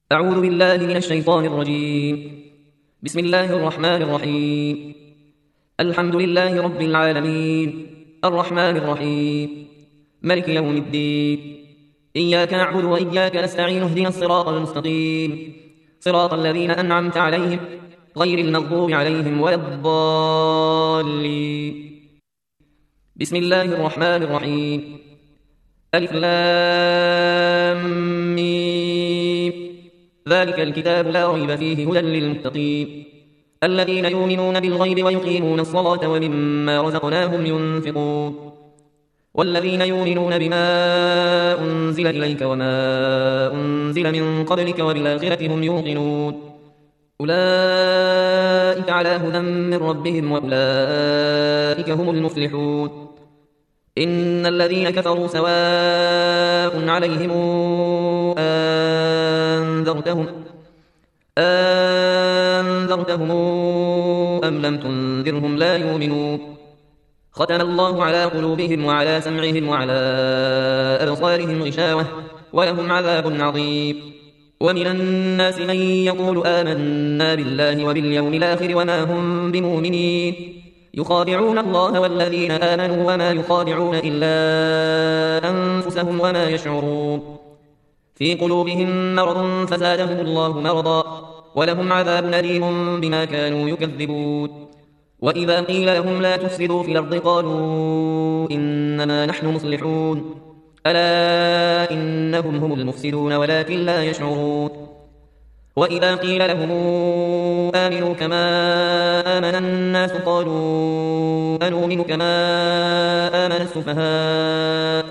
أعوذ بالله من الشيطان الرجيم. بسم الله الرحمن الرحيم. الحمد لله رب العالمين، الرحمن الرحيم، ملك يوم الدين. إياك نعبد وإياك نستعين، اهدنا الصراط المستقيم، صراط الذين أنعمت عليهم غير المغضوب عليهم ولا الضالين. بسم الله الرحمن الرحيم. ألف لام ميم. ذلك الكتاب لا ريب فيه هدى للمتقين الذين يؤمنون بالغيب ويقيمون الصلاة ومما رزقناهم ينفقون والذين يؤمنون بما أنزل إليك وما أنزل من قبلك وبالآخرة هم يوقنون أولئك على هدى من ربهم وأولئك هم المفلحون. إن الذين كفروا سواء عليهم أنذرتهم أم لم تنذرهم لا يؤمنون. ختم الله على قلوبهم وعلى سمعهم وعلى أبصارهم غشاوة ولهم عذاب عظيم. ومن الناس من يقول آمنا بالله وباليوم الآخر وما هم بمؤمنين يخادعون الله والذين آمنوا وما يخادعون إلا أنفسهم وما يشعرون. في قلوبهم مرض فزادهم الله مرضا ولهم عذاب أليم بما كانوا يكذبون. وإذا قيل لهم لا تفسدوا في الأرض قالوا إنما نحن مصلحون ألا إنهم هم المفسدون ولكن لا يشعرون. وإذا قيل لهم آمنوا كما آمن الناس قالوا أنؤمن كما آمن السفهاء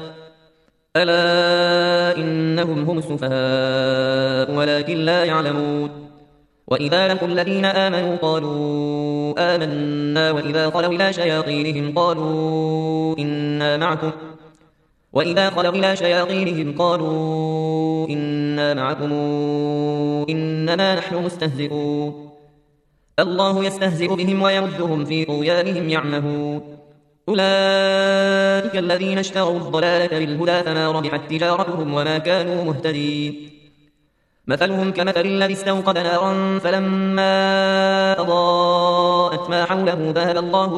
ألا إنهم هم السفهاء ولكن لا يعلمون. وإذا لقوا الذين آمنوا قالوا آمنا وإذا خلوا إلى شياطينهم قالوا إنا معكم إنما نحن مستهزئون. الله يستهزئ بهم ويمدهم في طغيانهم يعمهون. أولئك الذين اشتروا الضلالة بالهدى فما ربحت تجارتهم وما كانوا مهتدين. مثلهم كمثل الذي استوقد نارا فلما أضاءت ما حوله ذهب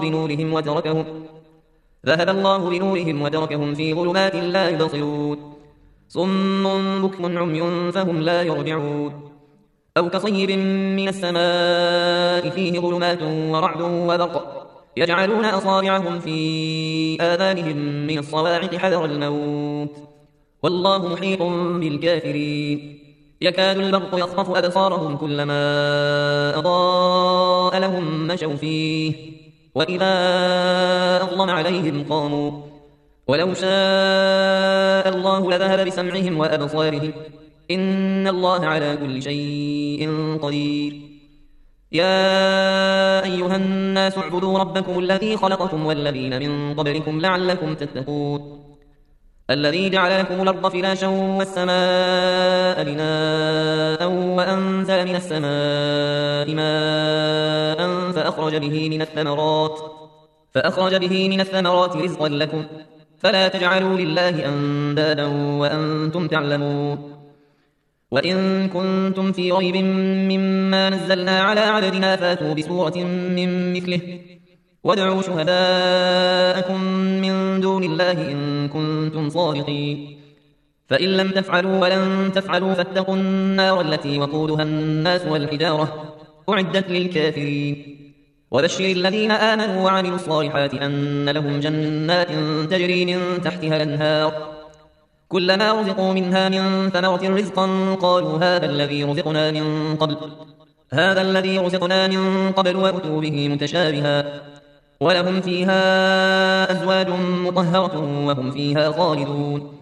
الله بنورهم وتركهم في ظلمات لا يبصرون. صم بكم عمي فهم لا يرجعون. أو كصيب من السماء فيه ظلمات ورعد وبرق يجعلون أصابعهم في آذانهم من الصواعق حذر الموت والله محيط بالكافرين. يكاد البرق يخطف أبصارهم كلما أضاء لهم مشوا فيه وإذا أظلم عليهم قاموا ولو شاء الله لذهب بسمعهم وأبصارهم إن الله على كل شيء قدير. يا أيها الناس اعبدوا ربكم الذي خلقكم والذين من قبلكم لعلكم تتقون الذي جعل لكم الأرض فراشا والسماء بناء وأنزل من السماء ماء فأخرج به من الثمرات رزقا لكم فلا تجعلوا لله أندادا وأنتم تعلمون. وإن كنتم في ريب مما نزلنا على عبدنا فاتوا بسورة من مثله وادعوا شهداءكم من دون الله إن كنتم صادقين. فإن لم تفعلوا ولن تفعلوا فاتقوا النار التي وقودها الناس والحجارة أعدت للكافرين. وبشر الذين آمنوا وعملوا الصالحات أن لهم جنات تجري من تحتها الأنهار كلما رزقوا منها من ثمرة رزقا قالوا هذا الذي رزقنا من قبل وأتوا به متشابها ولهم فيها أزواج مطهرة وهم فيها خالدون.